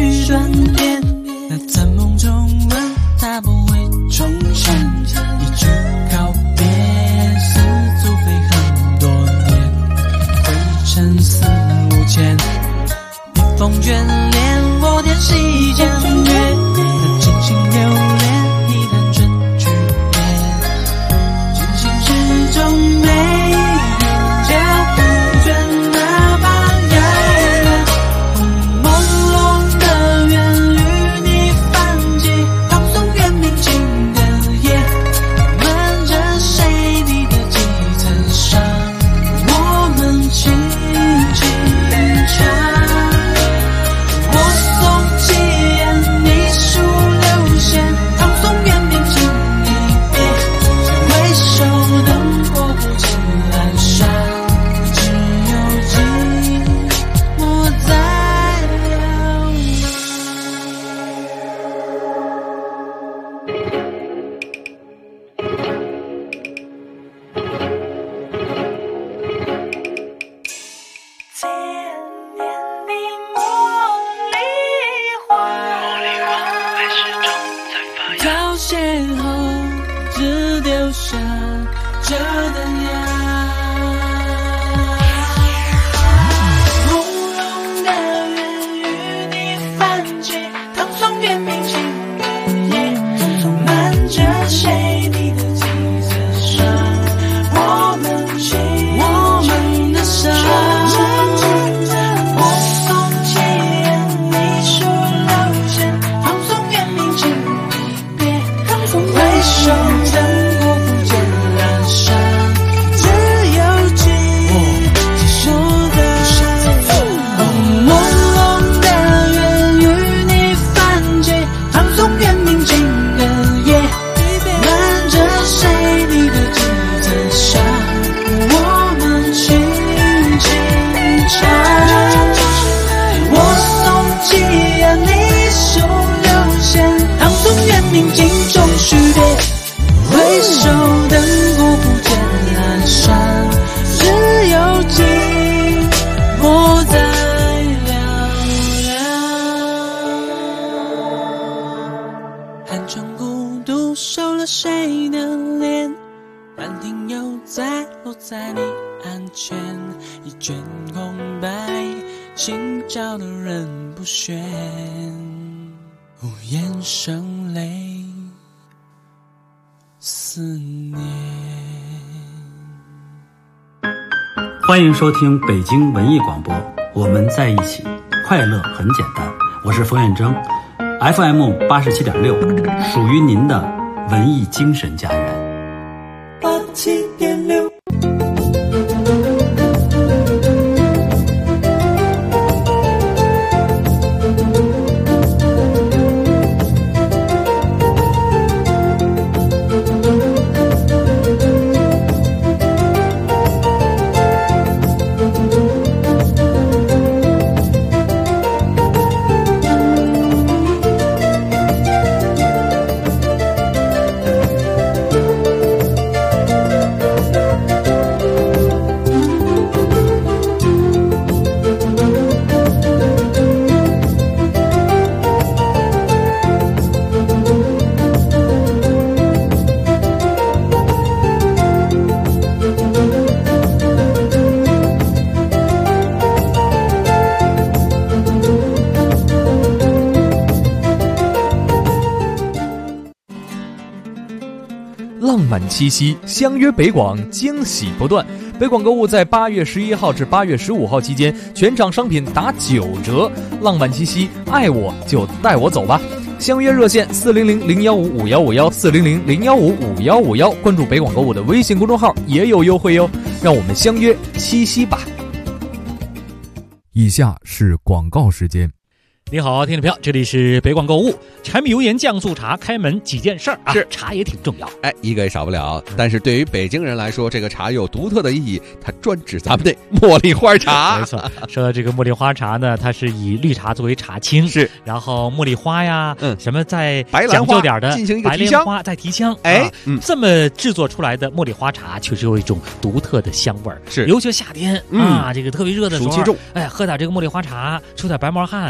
句转变，在梦中问它不会重现，一句告别，似足飞很多年，灰尘四五千，逆风眷恋，我点细江月，静心流连，一坛春去烟，真心之中每天脚不倦，哪怕遥远，朦胧的缘与你泛起，放松远明镜的夜，瞒着谁你的几层伤，我们轻轻唱。 欢迎收听北京文艺广播，我们在一起，快乐很简单。我是冯远征 ，FM 87.6，属于您的文艺精神家园。 87.6。 浪漫七夕，相约北广，惊喜不断。北广购物在8月11号至8月15号期间，全场商品打9折。浪漫七夕，爱我就带我走吧。相约热线400-015-5151，400-015-5151，关注北广购物的微信公众号也有优惠哟。让我们相约七夕吧。 以下是广告时间。 你好，听众朋友，这里是北广购物。柴米油盐酱醋茶开门几件事儿啊， 是茶也挺重要， 哎，一个也少不了。但是对于北京人来说，这个茶有独特的意义，它专指咱们的茉莉花茶。 没错，说到这个茉莉花茶呢，它是以绿茶作为茶青， 是， 然后茉莉花呀，什么再白兰花点的进行一个提香，白莲花再提香， 哎， 这么制作出来的茉莉花茶，确实有一种独特的香味儿。 是， 尤其夏天啊，这个特别热的时候， 暑气重， 哎，喝点这个茉莉花茶，出点白毛汗，哎呀，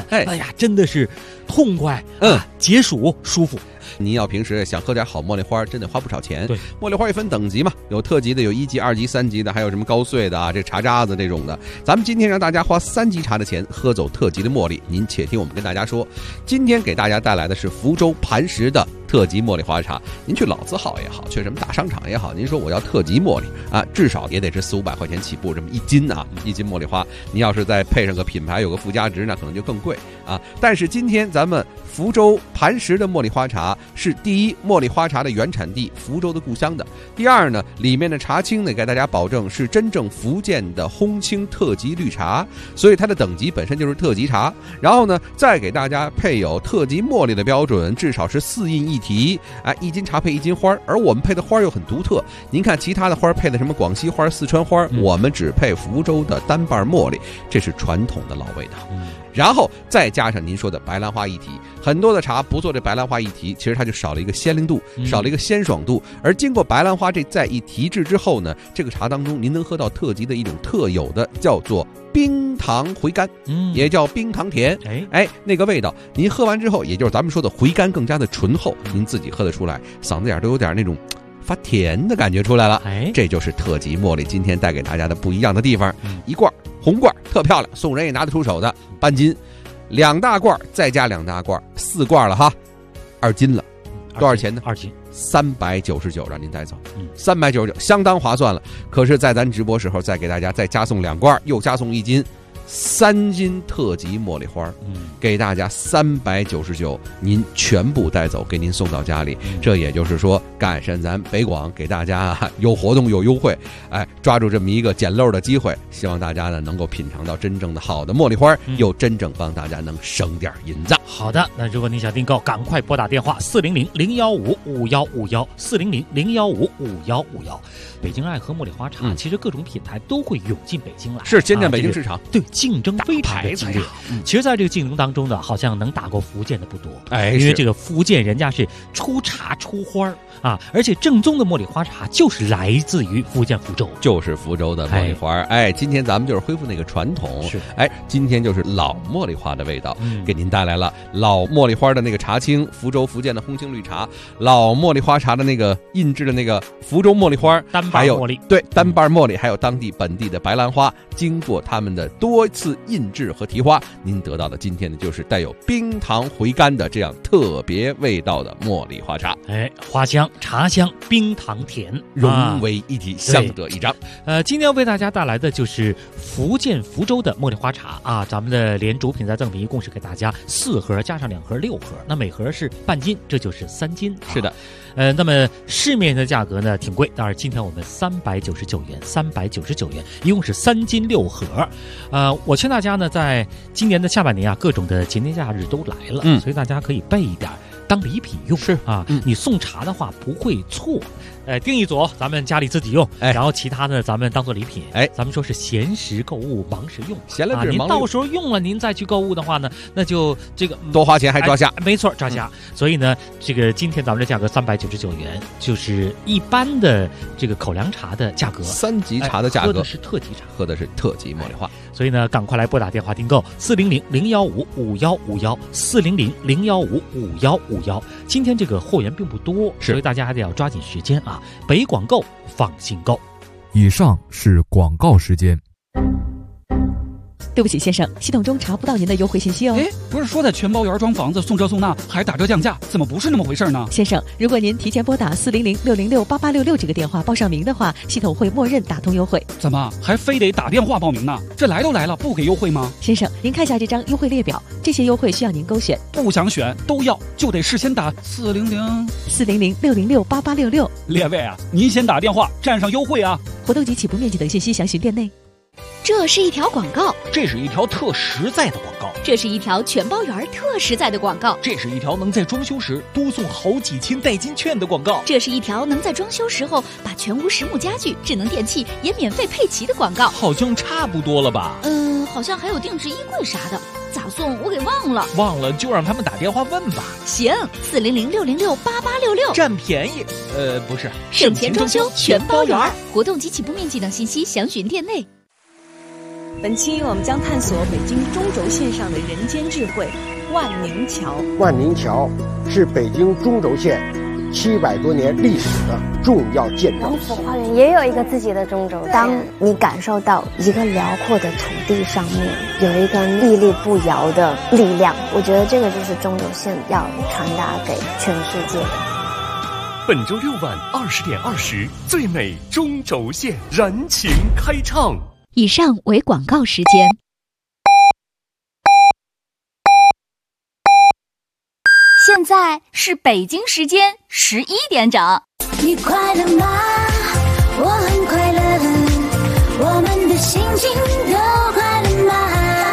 真的是痛快，解暑舒服。 您要平时想喝点好茉莉花，真的花不少钱。 对， 茉莉花也分等级嘛，有特级的，有1级、2级、3级的，还有什么高碎的啊，这茶渣子这种的。咱们今天让大家花3级茶的钱喝走特级的茉莉，您且听我们跟大家说，今天给大家带来的是福州磐石的特级茉莉花茶。您去老字号也好，去什么大商场也好，您说我要特级茉莉啊，至少也得是400-500块钱起步，这么1斤啊，1斤茉莉花。您要是再配上个品牌，有个附加值，那可能就更贵啊。但是今天咱们福州磐石的茉莉花茶是第一，茉莉花茶的原产地福州的故乡的；第二呢，里面的茶青呢，给大家保证是真正福建的烘青特级绿茶，所以它的等级本身就是特级茶。然后呢，再给大家配有特级茉莉的标准，至少是4印1提，哎，1斤茶配1斤花，而我们配的花又很独特。您看其他的花配的什么广西花、四川花，我们只配福州的单瓣茉莉，这是传统的老味道。然后再加上您说的白兰花一提，很多的茶不做这白兰花一提，其实它就少了一个鲜灵度，少了一个鲜爽度。而经过白兰花这再一提制之后呢，这个茶当中您能喝到特级的一种特有的叫做冰糖回甘，也叫冰糖甜。哎，那个味道您喝完之后，也就是咱们说的回甘更加的醇厚，您自己喝得出来，嗓子眼都有点那种发甜的感觉出来了。这就是特级茉莉今天带给大家的不一样的地方。一罐红罐特漂亮，送人也拿得出手的，半斤，2大罐再加2大罐，4罐了哈，2斤了，多少钱呢 ？2斤 399，让您带走，399相当划算了。可是，在咱直播时候再给大家再加送2罐，又加送1斤。3斤特级茉莉花，给大家399，您全部带走，给您送到家里。这也就是说，赶上咱北广给大家有活动有优惠，哎，抓住这么一个捡漏的机会，希望大家呢能够品尝到真正的好的茉莉花，又真正帮大家能省点银子。 好的，那如果你想订购，赶快拨打电话400-015-5151，400-015-5151。北京爱喝茉莉花茶，其实各种品牌都会涌进北京来， 是先占北京市场， 对，竞争非常的激烈。其实在这个竞争当中呢，好像能打过福建的不多，因为这个福建人家是出茶出花啊，而且正宗的茉莉花茶就是来自于福建福州， 就是福州的茉莉花。哎，今天咱们就是恢复那个传统，哎，今天就是老茉莉花的味道，给您带来了老茉莉花的那个茶青，福州福建的烘青绿茶，老茉莉花茶的那个印制的那个福州茉莉花， 还有对单瓣茉莉，还有当地本地的白兰花，经过他们的多次印制和提花，您得到的今天的就是带有冰糖回甘的这样特别味道的茉莉花茶。 哎，花香、茶香、冰糖甜融为一体，相得益彰。 今天要为大家带来的就是福建福州的茉莉花茶啊，咱们的连主品再赠品一共是给大家4盒，加上2盒6盒，那每盒是半斤，这就是3斤。 是的。 那么市面的价格呢挺贵，当然今天我们399元，399元，一共是3斤6盒。我劝大家呢，在今年的下半年啊，各种的节年假日都来了，所以大家可以备一点当礼品用。 是啊，你送茶的话不会错。订一组，咱们家里自己用，然后其他呢，咱们当做礼品。咱们说是闲时购物，忙时用， 闲了忙您到时候用了，您再去购物的话呢，那就这个多花钱还抓瞎， 没错，抓瞎。所以呢，这个今天咱们的价格399元，就是一般的这个口粮茶的价格 ，3级茶的价格， 喝的是特级茶， 喝的是特级茉莉花。 所以呢，赶快来拨打电话订购400-015-5151，400-015-5151。今天这个货源并不多，所以大家还得要抓紧时间啊！北广购，放心购。 以上是广告时间。 对不起，先生，系统中查不到您的优惠信息哦。 不是说在全包园装房子送这送那，还打折降价，怎么不是那么回事呢？ 先生，如果您提前拨打400-606-8866这个电话报上名的话，系统会默认打通优惠。 怎么还非得打电话报名呢？这来都来了，不给优惠吗？ 先生，您看一下这张优惠列表，这些优惠需要您勾选。 不想选都要，就得事先打 400-606-8866。 列位啊，您先打电话占上优惠啊！ 活动及起步面积等信息详询店内。 这是一条广告， 这是一条特实在的广告， 这是一条全包园特实在的广告， 这是一条能在装修时多送好几千代金券的广告， 这是一条能在装修时候把全屋实木家具、智能电器也免费配齐的广告。 好像差不多了吧？ 好像还有定制衣柜啥的，咋送我给忘了。 忘了就让他们打电话问吧。 行，400-606-8866， 占便宜。不是， 省钱装修全包园，活动及起步面积等信息详询店内。 本期我们将探索北京中轴线上的人间智慧——万宁桥。 万宁桥是北京中轴线700多年历史的重要建筑。 龙府花园也有一个自己的中轴线。当你感受到一个辽阔的土地上面有一个屹立不摇的力量，我觉得这个就是中轴线要传达给全世界的。 本周6晚20点20，最美中轴线燃情开唱。 以上为广告时间。现在是北京时间11点整。 你快乐吗？我很快乐，我们的心情都快乐吗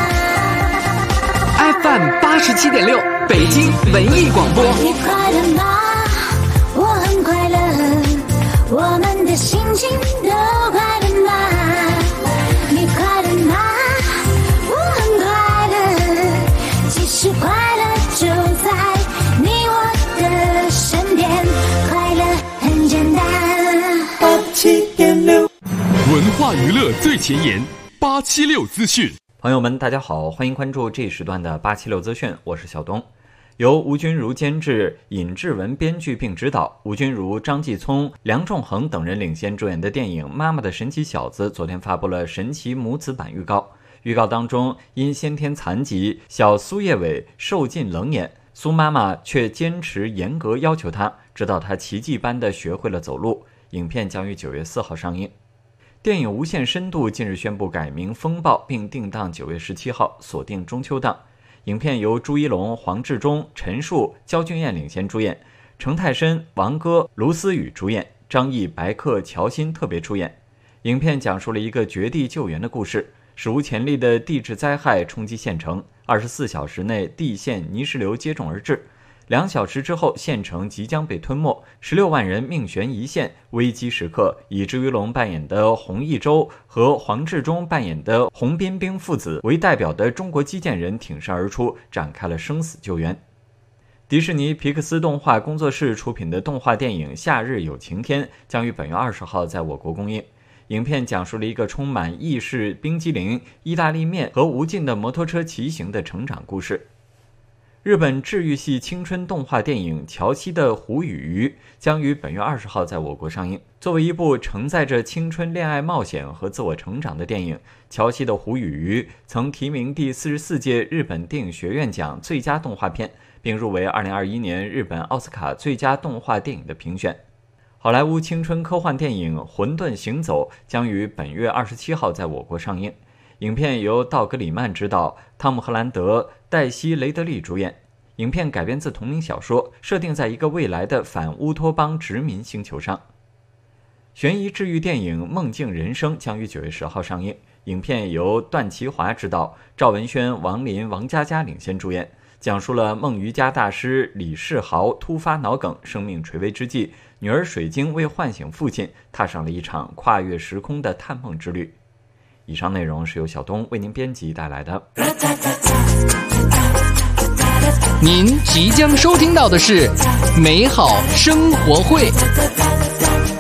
？FM 87.6，北京文艺广播。 你快乐吗？我很快乐，我们的心情都快乐吗？你快乐吗？我很快乐，其实快乐就在你我的身边，快乐很简单。87.6， 文化娱乐最前沿，876资讯。 朋友们，大家好，欢迎关注这一时段的876资讯，我是小东。由吴君如监制，尹志文编剧并执导，吴君如、张继聪、梁仲恒等人领衔主演的电影《妈妈的神奇小子》昨天发布了神奇母子版预告。预告当中，因先天残疾，小苏叶伟受尽冷眼，苏妈妈却坚持严格要求她，直到她奇迹般地学会了走路。影片将于9月4号上映。电影《无限深度》近日宣布改名《风暴》，并定档9月17号，锁定中秋档。影片由朱一龙、黄志忠、陈数、焦俊艳领衔主演，程泰深、王歌、卢思雨主演，张译、白客、乔欣特别出演。影片讲述了一个绝地救援的故事，史无前例的地质灾害冲击县城，24小时内地陷泥石流接踵而至，2小时之后县城即将被吞没，16万人命悬一线，危机时刻以朱一龙扮演的洪一舟和黄志忠扮演的洪彬彬父子为代表的中国基建人挺身而出，展开了生死救援。迪士尼皮克斯动画工作室出品的动画电影《夏日有晴天》将于本月20号在我国公映。影片讲述了一个充满意式冰激凌、意大利面和无尽的摩托车骑行的成长故事。日本治愈系青春动画电影《乔西的狐与鱼》将于本月20号在我国上映。作为一部承载着青春恋爱冒险和自我成长的电影，《乔西的狐与鱼》曾提名第44届日本电影学院奖最佳动画片，并入围2021年日本奥斯卡最佳动画电影的评选。好莱坞青春科幻电影《混沌行走》将于本月27号在我国上映。影片由道格里曼执导，汤姆·荷兰德、黛西·雷德利主演。影片改编自同名小说，设定在一个未来的反乌托邦殖民星球上。悬疑治愈电影《梦境人生》将于9月10号上映。影片由段祺华执导，赵文轩、王林、王佳佳领衔主演，讲述了梦瑜伽大师李世豪突发脑梗，生命垂危之际，女儿水晶为唤醒父亲，踏上了一场跨越时空的探梦之旅。以上内容是由小东为您编辑带来的。 您即将收听到的是美好生活会。